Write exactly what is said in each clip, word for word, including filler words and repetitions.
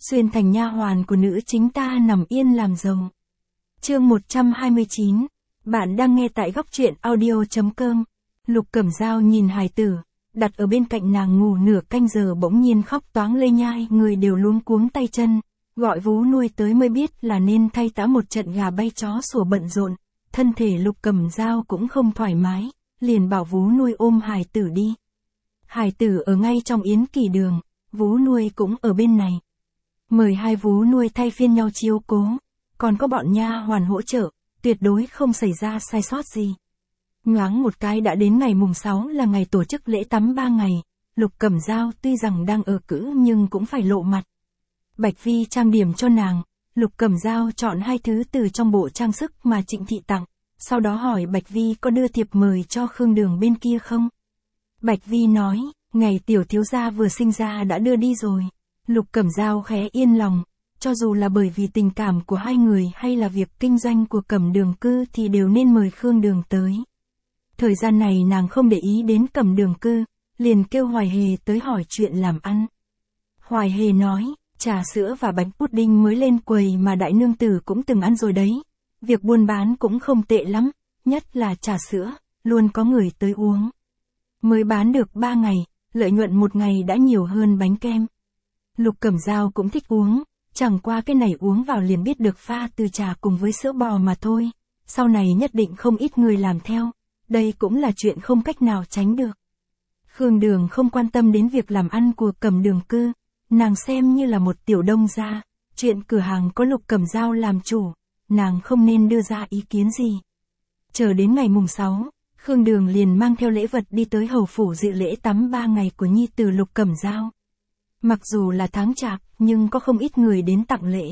xuyên thành nha hoàn của nữ chính ta nằm yên làm rồng. Chương một trăm hai mươi chín. Bạn đang nghe tại góc truyện audio.com. Lục Cẩm Dao nhìn hài tử, đặt ở bên cạnh nàng ngủ nửa canh giờ bỗng nhiên khóc toáng lê nhai, người đều luống cuống tay chân, gọi vú nuôi tới mới biết là nên thay tã một trận gà bay chó sủa bận rộn, thân thể Lục Cẩm Dao cũng không thoải mái, liền bảo vú nuôi ôm hài tử đi. Hài tử ở ngay trong yến kỳ đường, vú nuôi cũng ở bên này. Mời hai vú nuôi thay phiên nhau chiếu cố, còn có bọn nha hoàn hỗ trợ, tuyệt đối không xảy ra sai sót gì. Nhoáng một cái đã đến ngày mùng sáu là ngày tổ chức lễ tắm ba ngày, Lục Cẩm Dao tuy rằng đang ở cữ nhưng cũng phải lộ mặt. Bạch Vi trang điểm cho nàng, Lục Cẩm Dao chọn hai thứ từ trong bộ trang sức mà Trịnh Thị tặng, sau đó hỏi Bạch Vi có đưa thiệp mời cho Khương Đường bên kia không. Bạch Vi nói, ngày tiểu thiếu gia vừa sinh ra đã đưa đi rồi. Lục Cẩm Dao khẽ yên lòng, cho dù là bởi vì tình cảm của hai người hay là việc kinh doanh của Cẩm Đường Cư thì đều nên mời Khương Đường tới. Thời gian này nàng không để ý đến Cẩm Đường Cư, liền kêu Hoài Hề tới hỏi chuyện làm ăn. Hoài Hề nói, trà sữa và bánh pudding mới lên quầy mà đại nương tử cũng từng ăn rồi đấy. Việc buôn bán cũng không tệ lắm, nhất là trà sữa, luôn có người tới uống. Mới bán được ba ngày, lợi nhuận một ngày đã nhiều hơn bánh kem. Lục Cẩm Dao cũng thích uống, chẳng qua cái này uống vào liền biết được pha từ trà cùng với sữa bò mà thôi. Sau này nhất định không ít người làm theo, đây cũng là chuyện không cách nào tránh được. Khương Đường không quan tâm đến việc làm ăn của Cẩm Đường Cư, nàng xem như là một tiểu đông gia, chuyện cửa hàng có Lục Cẩm Dao làm chủ, nàng không nên đưa ra ý kiến gì. Chờ đến ngày mùng sáu, Khương Đường liền mang theo lễ vật đi tới hầu phủ dự lễ tắm ba ngày của nhi tử Lục Cẩm Dao. Mặc dù là tháng chạp, nhưng có không ít người đến tặng lễ.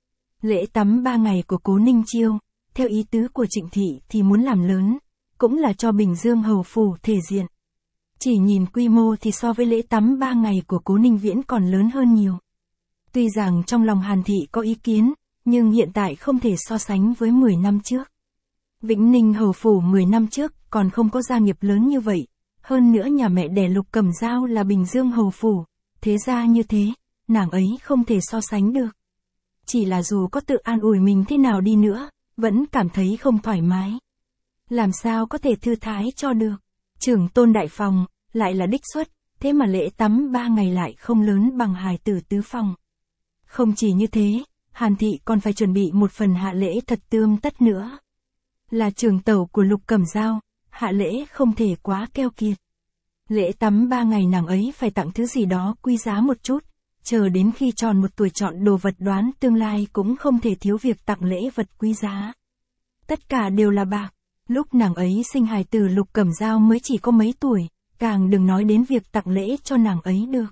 Lễ tắm ba ngày của Cố Ninh Chiêu, theo ý tứ của Trịnh Thị thì muốn làm lớn, cũng là cho Bình Dương hầu phủ thể diện. Chỉ nhìn quy mô thì so với lễ tắm ba ngày của Cố Ninh Viễn còn lớn hơn nhiều. Tuy rằng trong lòng Hàn Thị có ý kiến, nhưng hiện tại không thể so sánh với mười năm trước. Vĩnh Ninh hầu phủ mười năm trước còn không có gia nghiệp lớn như vậy, hơn nữa nhà mẹ đẻ Lục Cẩm Dao là Bình Dương hầu phủ, thế ra như thế, nàng ấy không thể so sánh được. Chỉ là dù có tự an ủi mình thế nào đi nữa, vẫn cảm thấy không thoải mái. Làm sao có thể thư thái cho được, trưởng tôn đại phòng, lại là đích xuất, thế mà lễ tắm ba ngày lại không lớn bằng hài tử tứ phòng. Không chỉ như thế, Hàn Thị còn phải chuẩn bị một phần hạ lễ thật tươm tất nữa. Là trưởng tẩu của Lục Cẩm Dao, hạ lễ không thể quá keo kiệt. Lễ tắm ba ngày nàng ấy phải tặng thứ gì đó quý giá một chút, chờ đến khi tròn một tuổi chọn đồ vật đoán tương lai cũng không thể thiếu việc tặng lễ vật quý giá. Tất cả đều là bạc, lúc nàng ấy sinh hài tử Lục Cẩm Dao mới chỉ có mấy tuổi, càng đừng nói đến việc tặng lễ cho nàng ấy được.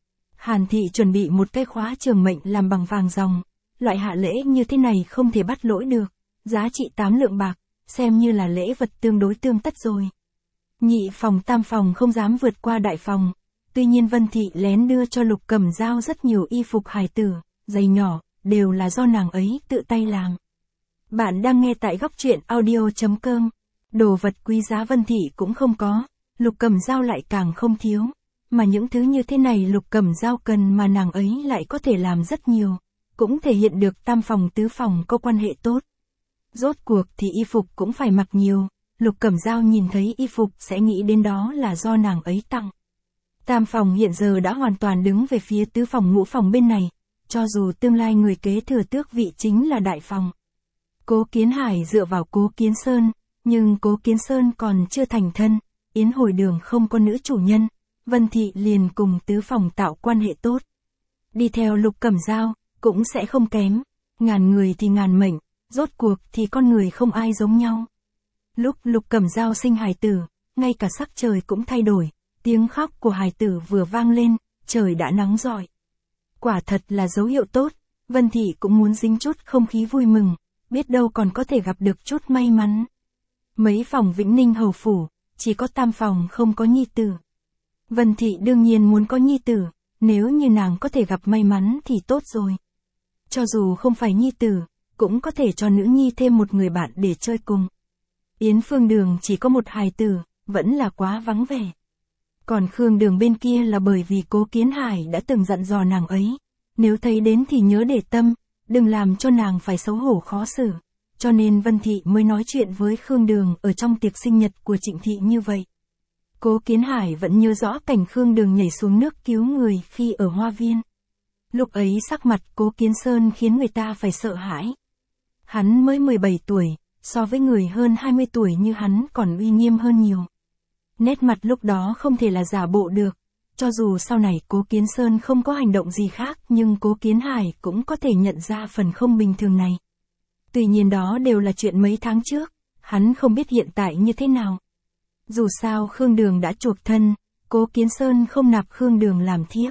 Hàn Thị chuẩn bị một cái khóa trường mệnh làm bằng vàng ròng, loại hạ lễ như thế này không thể bắt lỗi được, giá trị tám lượng bạc, xem như là lễ vật tương đối tương tất rồi. Nhị phòng tam phòng không dám vượt qua đại phòng, tuy nhiên Vân Thị lén đưa cho Lục Cẩm Dao rất nhiều y phục hài tử, giày nhỏ, đều là do nàng ấy tự tay làm. Bạn đang nghe tại góc truyện audio.com, đồ vật quý giá Vân Thị cũng không có, Lục Cẩm Dao lại càng không thiếu, mà những thứ như thế này Lục Cẩm Dao cần mà nàng ấy lại có thể làm rất nhiều, cũng thể hiện được tam phòng tứ phòng có quan hệ tốt. Rốt cuộc thì y phục cũng phải mặc nhiều, Lục Cẩm Dao nhìn thấy y phục sẽ nghĩ đến đó là do nàng ấy tặng. Tam phòng hiện giờ đã hoàn toàn đứng về phía tứ phòng ngũ phòng bên này, cho dù tương lai người kế thừa tước vị chính là đại phòng. Cố Kiến Hải dựa vào Cố Kiến Sơn, nhưng Cố Kiến Sơn còn chưa thành thân, yến hồi đường không có nữ chủ nhân, Vân Thị liền cùng tứ phòng tạo quan hệ tốt. Đi theo Lục Cẩm Dao, cũng sẽ không kém, ngàn người thì ngàn mệnh, rốt cuộc thì con người không ai giống nhau. Lúc Lục Cẩm Dao sinh hài tử, ngay cả sắc trời cũng thay đổi, tiếng khóc của hài tử vừa vang lên, trời đã nắng rọi. Quả thật là dấu hiệu tốt, Vân Thị cũng muốn dính chút không khí vui mừng, biết đâu còn có thể gặp được chút may mắn. Mấy phòng Vĩnh Ninh hầu phủ, chỉ có tam phòng không có nhi tử. Vân Thị đương nhiên muốn có nhi tử, nếu như nàng có thể gặp may mắn thì tốt rồi. Cho dù không phải nhi tử, cũng có thể cho nữ nhi thêm một người bạn để chơi cùng. Yến Phương Đường chỉ có một hài tử, vẫn là quá vắng vẻ. Còn Khương Đường bên kia là bởi vì Cố Kiến Hải đã từng dặn dò nàng ấy, nếu thấy đến thì nhớ để tâm, đừng làm cho nàng phải xấu hổ khó xử. Cho nên Vân Thị mới nói chuyện với Khương Đường ở trong tiệc sinh nhật của Trịnh Thị như vậy. Cố Kiến Hải vẫn nhớ rõ cảnh Khương Đường nhảy xuống nước cứu người khi ở hoa viên. Lúc ấy sắc mặt Cố Kiến Sơn khiến người ta phải sợ hãi. Hắn mới mười bảy tuổi, so với người hơn hai mươi tuổi như hắn còn uy nghiêm hơn nhiều. Nét mặt lúc đó không thể là giả bộ được. Cho dù sau này Cố Kiến Sơn không có hành động gì khác nhưng Cố Kiến Hải cũng có thể nhận ra phần không bình thường này. Tuy nhiên đó đều là chuyện mấy tháng trước, hắn không biết hiện tại như thế nào. Dù sao Khương Đường đã chuộc thân, Cố Kiến Sơn không nạp Khương Đường làm thiếp.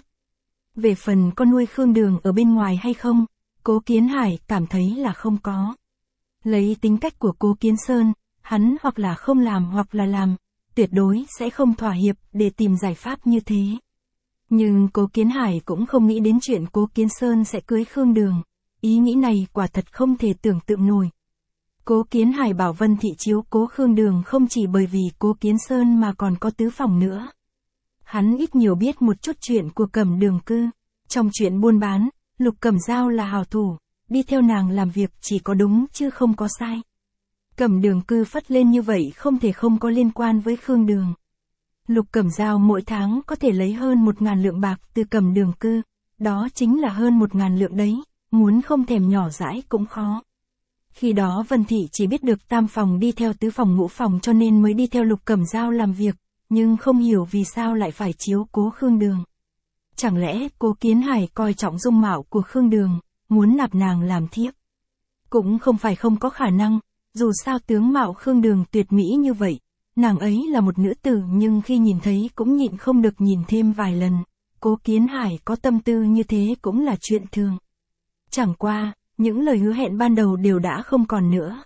Về phần có nuôi Khương Đường ở bên ngoài hay không, Cố Kiến Hải cảm thấy là không có. Lấy tính cách của Cố Kiến Sơn, hắn hoặc là không làm hoặc là làm, tuyệt đối sẽ không thỏa hiệp để tìm giải pháp như thế. Nhưng Cố Kiến Hải cũng không nghĩ đến chuyện Cố Kiến Sơn sẽ cưới Khương Đường. Ý nghĩ này quả thật không thể tưởng tượng nổi. Cố Kiến Hải bảo Vân Thị chiếu cố Khương Đường không chỉ bởi vì Cố Kiến Sơn mà còn có tứ phòng nữa. Hắn ít nhiều biết một chút chuyện của Cẩm Đường Cư. Trong chuyện buôn bán, Lục Cẩm Dao là hảo thủ, đi theo nàng làm việc chỉ có đúng chứ không có sai. Cẩm Đường Cư phất lên như vậy không thể không có liên quan với Khương Đường. Lục Cẩm Dao mỗi tháng có thể lấy hơn một ngàn lượng bạc từ Cẩm Đường Cư, đó chính là hơn một ngàn lượng đấy, muốn không thèm nhỏ dãi cũng khó. Khi đó Vân Thị chỉ biết được tam phòng đi theo tứ phòng ngũ phòng cho nên mới đi theo Lục Cẩm Dao làm việc, nhưng không hiểu vì sao lại phải chiếu cố Khương Đường. Chẳng lẽ Cố Kiến Hải coi trọng dung mạo của Khương Đường, muốn nạp nàng làm thiếp? Cũng không phải không có khả năng, dù sao tướng mạo Khương Đường tuyệt mỹ như vậy, nàng ấy là một nữ tử nhưng khi nhìn thấy cũng nhịn không được nhìn thêm vài lần. Cố Kiến Hải có tâm tư như thế cũng là chuyện thường. Chẳng qua, những lời hứa hẹn ban đầu đều đã không còn nữa.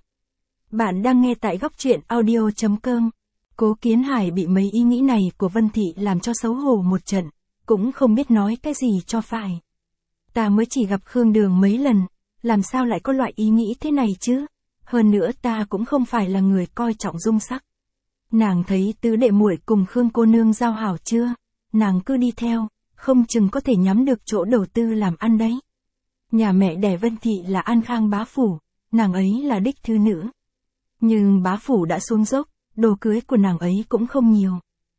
Bạn đang nghe tại góc truyện audio chấm com. Cố Kiến Hải bị mấy ý nghĩ này của Vân Thị làm cho xấu hổ một trận, cũng không biết nói cái gì cho phải. Ta mới chỉ gặp Khương Đường mấy lần, làm sao lại có loại ý nghĩ thế này chứ? Hơn nữa ta cũng không phải là người coi trọng dung sắc. Nàng thấy tứ đệ muội cùng Khương cô nương giao hảo chưa? Nàng cứ đi theo, không chừng có thể nhắm được chỗ đầu tư làm ăn đấy. Nhà mẹ đẻ Vân Thị là An Khang bá phủ, nàng ấy là đích thư nữ. Nhưng bá phủ đã xuống dốc, đồ cưới của nàng ấy cũng không nhiều.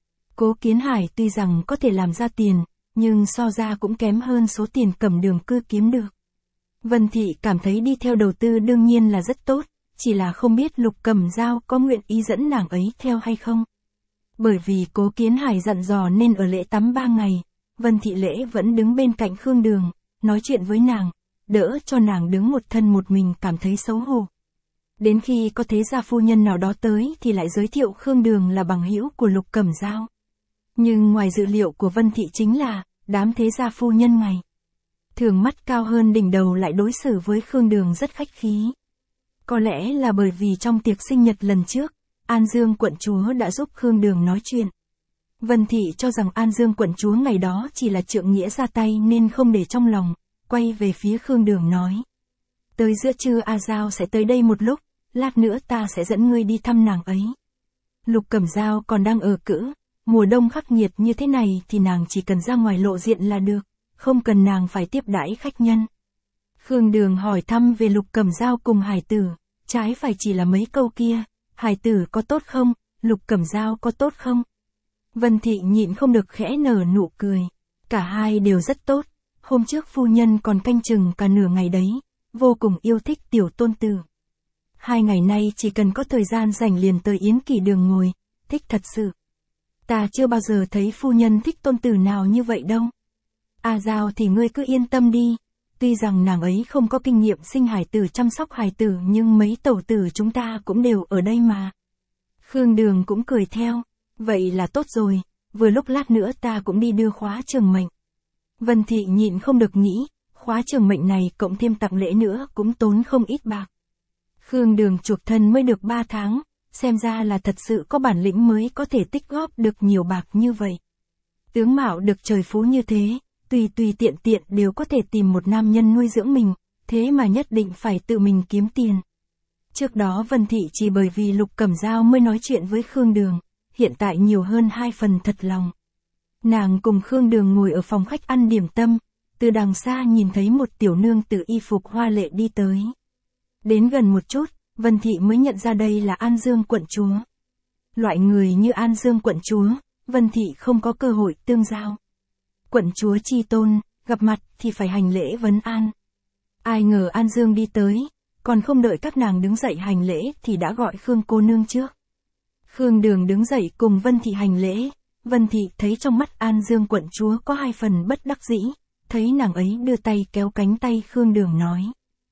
Cố Kiến Hải tuy rằng có thể làm ra tiền, nhưng so ra cũng kém hơn số tiền Cẩm Đường Cư kiếm được. Vân Thị cảm thấy đi theo đầu tư đương nhiên là rất tốt, chỉ là không biết Lục Cẩm Dao có nguyện ý dẫn nàng ấy theo hay không. Bởi vì Cố Kiến Hải dặn dò nên ở lễ tắm ba ngày, Vân Thị Lễ vẫn đứng bên cạnh Khương Đường, nói chuyện với nàng, đỡ cho nàng đứng một thân một mình cảm thấy xấu hổ. Đến khi có thế gia phu nhân nào đó tới thì lại giới thiệu Khương Đường là bằng hữu của Lục Cẩm Dao. Nhưng ngoài dự liệu của Vân Thị chính là, đám thế gia phu nhân ngày thường mắt cao hơn đỉnh đầu lại đối xử với Khương Đường rất khách khí. Có lẽ là bởi vì trong tiệc sinh nhật lần trước, An Dương quận chúa đã giúp Khương Đường nói chuyện. Vân Thị cho rằng An Dương quận chúa ngày đó chỉ là trượng nghĩa ra tay nên không để trong lòng, quay về phía Khương Đường nói. Tới giữa trưa A Giao sẽ tới đây một lúc, lát nữa ta sẽ dẫn ngươi đi thăm nàng ấy. Lục Cẩm Dao còn đang ở cữ, mùa đông khắc nghiệt như thế này thì nàng chỉ cần ra ngoài lộ diện là được, không cần nàng phải tiếp đãi khách nhân. Khương Đường hỏi thăm về Lục Cẩm Dao cùng Hải Tử, trái phải chỉ là mấy câu kia, Hải Tử có tốt không, Lục Cẩm Dao có tốt không? Vân Thị nhịn không được khẽ nở nụ cười, cả hai đều rất tốt, hôm trước phu nhân còn canh chừng cả nửa ngày đấy, vô cùng yêu thích tiểu tôn tử. Hai ngày nay chỉ cần có thời gian rảnh liền tới Yến Kỷ Đường ngồi, thích thật sự. Ta chưa bao giờ thấy phu nhân thích tôn tử nào như vậy đâu. A Giao thì ngươi cứ yên tâm đi, tuy rằng nàng ấy không có kinh nghiệm sinh hải tử chăm sóc hải tử nhưng mấy tẩu tử chúng ta cũng đều ở đây mà. Khương Đường cũng cười theo, vậy là tốt rồi, vừa lúc lát nữa ta cũng đi đưa khóa trường mệnh. Vân Thị nhịn không được nghĩ, khóa trường mệnh này cộng thêm tặng lễ nữa cũng tốn không ít bạc. Khương Đường chuộc thân mới được ba tháng, xem ra là thật sự có bản lĩnh mới có thể tích góp được nhiều bạc như vậy. Tướng mạo được trời phú như thế, tùy tùy tiện tiện đều có thể tìm một nam nhân nuôi dưỡng mình, thế mà nhất định phải tự mình kiếm tiền. Trước đó Vân Thị chỉ bởi vì Lục Cẩm Dao mới nói chuyện với Khương Đường, hiện tại nhiều hơn hai phần thật lòng. Nàng cùng Khương Đường ngồi ở phòng khách ăn điểm tâm, từ đằng xa nhìn thấy một tiểu nương tử y phục hoa lệ đi tới. Đến gần một chút, Vân Thị mới nhận ra đây là An Dương quận chúa. Loại người như An Dương quận chúa, Vân Thị không có cơ hội tương giao. Quận chúa chi tôn, gặp mặt thì phải hành lễ vấn an. Ai ngờ An Dương đi tới, còn không đợi các nàng đứng dậy hành lễ thì đã gọi Khương cô nương trước. Khương Đường đứng dậy cùng Vân Thị hành lễ. Vân Thị thấy trong mắt An Dương quận chúa có hai phần bất đắc dĩ, thấy nàng ấy đưa tay kéo cánh tay Khương Đường nói.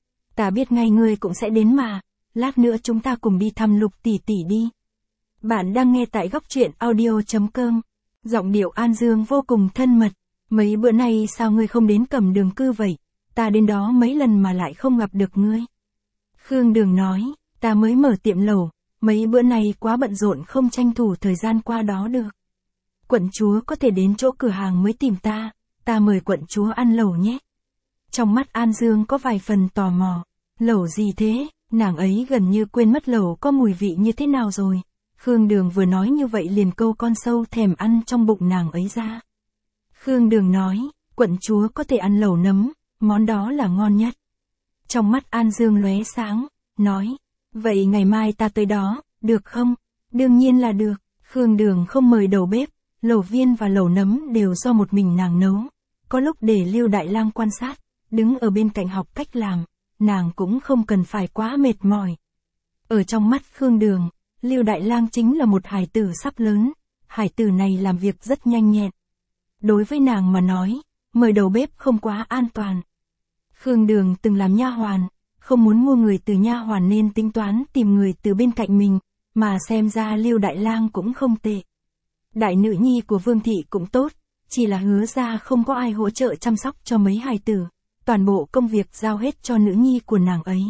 Ta biết ngay ngươi cũng sẽ đến mà, lát nữa chúng ta cùng đi thăm Lục tỷ tỷ đi. Bạn đang nghe tại góc truyện audio chấm com. Giọng điệu An Dương vô cùng thân mật. Mấy bữa nay sao ngươi không đến Cẩm Đường cư vậy? Ta đến đó mấy lần mà lại không gặp được ngươi. Khương Đường nói, ta mới mở tiệm lẩu, mấy bữa nay quá bận rộn không tranh thủ thời gian qua đó được. Quận chúa có thể đến chỗ cửa hàng mới tìm ta, ta mời quận chúa ăn lẩu nhé. Trong mắt An Dương có vài phần tò mò. Lẩu gì thế? Nàng ấy gần như quên mất lẩu có mùi vị như thế nào rồi. Khương Đường vừa nói như vậy liền câu con sâu thèm ăn trong bụng nàng ấy ra. Khương Đường nói, quận chúa có thể ăn lẩu nấm, món đó là ngon nhất. Trong mắt An Dương lóe sáng, nói, vậy ngày mai ta tới đó, được không? Đương nhiên là được. Khương Đường không mời đầu bếp, lẩu viên và lẩu nấm đều do một mình nàng nấu. Có lúc để Lưu Đại Lang quan sát, đứng ở bên cạnh học cách làm, nàng cũng không cần phải quá mệt mỏi. Ở trong mắt Khương Đường, Lưu Đại Lang chính là một hài tử sắp lớn, hài tử này làm việc rất nhanh nhẹn. Đối với nàng mà nói, mời đầu bếp không quá an toàn. Khương Đường từng làm nha hoàn, không muốn mua người từ nha hoàn nên tính toán tìm người từ bên cạnh mình, mà xem ra Lưu Đại Lang cũng không tệ. Đại nữ nhi của Vương Thị cũng tốt, chỉ là Hứa ra không có ai hỗ trợ chăm sóc cho mấy hài tử, toàn bộ công việc giao hết cho nữ nhi của nàng ấy.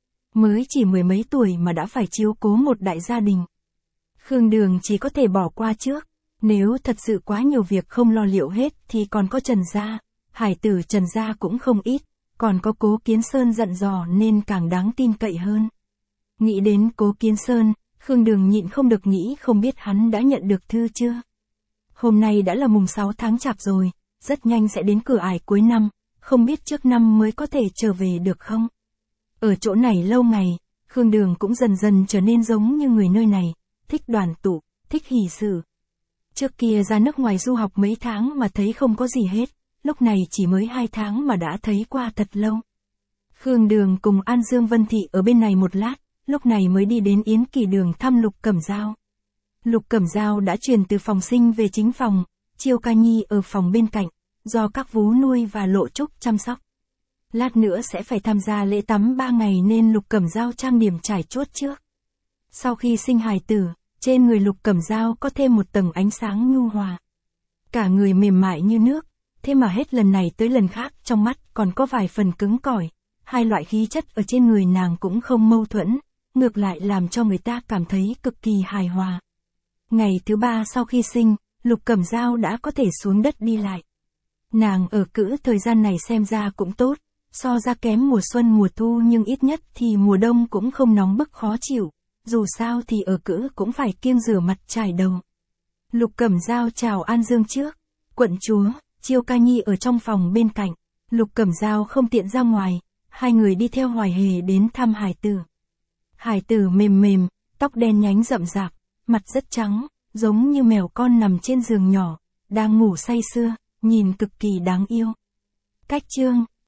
Mới chỉ mười mấy tuổi mà đã phải chiếu cố một đại gia đình. Khương Đường chỉ có thể bỏ qua trước, nếu thật sự quá nhiều việc không lo liệu hết thì còn có Trần gia, hải tử Trần gia cũng không ít, còn có Cố Kiến Sơn dặn dò nên càng đáng tin cậy hơn. Nghĩ đến Cố Kiến Sơn, Khương Đường nhịn không được nghĩ không biết hắn đã nhận được thư chưa. Hôm nay đã là mùng sáu tháng Chạp rồi, rất nhanh sẽ đến cửa ải cuối năm, không biết trước năm mới có thể trở về được không. Ở chỗ này lâu ngày, Khương Đường cũng dần dần trở nên giống như người nơi này, thích đoàn tụ, thích hỷ sự. Trước kia ra nước ngoài du học mấy tháng mà thấy không có gì hết, lúc này chỉ mới hai tháng mà đã thấy qua thật lâu. Khương Đường cùng An Dương Vân Thị ở bên này một lát, lúc này mới đi đến Yến Kỳ Đường thăm Lục Cẩm Dao. Lục Cẩm Dao đã chuyển từ phòng sinh về chính phòng, Chiêu Ca Nhi ở phòng bên cạnh, do các vú nuôi và Lộ Trúc chăm sóc. Lát nữa sẽ phải tham gia lễ tắm ba ngày nên Lục Cẩm Dao trang điểm trải chuốt trước. Sau khi sinh hài tử, trên người Lục Cẩm Dao có thêm một tầng ánh sáng nhu hòa. Cả người mềm mại như nước, thế mà hết lần này tới lần khác trong mắt còn có vài phần cứng cỏi. Hai loại khí chất ở trên người nàng cũng không mâu thuẫn, ngược lại làm cho người ta cảm thấy cực kỳ hài hòa. Ngày thứ ba sau khi sinh, Lục Cẩm Dao đã có thể xuống đất đi lại. Nàng ở cữ thời gian này xem ra cũng tốt, so ra kém mùa xuân mùa thu nhưng ít nhất thì mùa đông cũng không nóng bức khó chịu, dù sao thì ở cữ cũng phải kiêng rửa mặt chải đầu. Lục Cẩm Dao chào An Dương trước, quận chúa, Chiêu Ca Nhi ở trong phòng bên cạnh, Lục Cẩm Dao không tiện ra ngoài, hai người đi theo Hoài Hề đến thăm hải tử. Hải tử mềm mềm, tóc đen nhánh rậm rạp, mặt rất trắng, giống như mèo con nằm trên giường nhỏ, đang ngủ say sưa, nhìn cực kỳ đáng yêu. Cách chương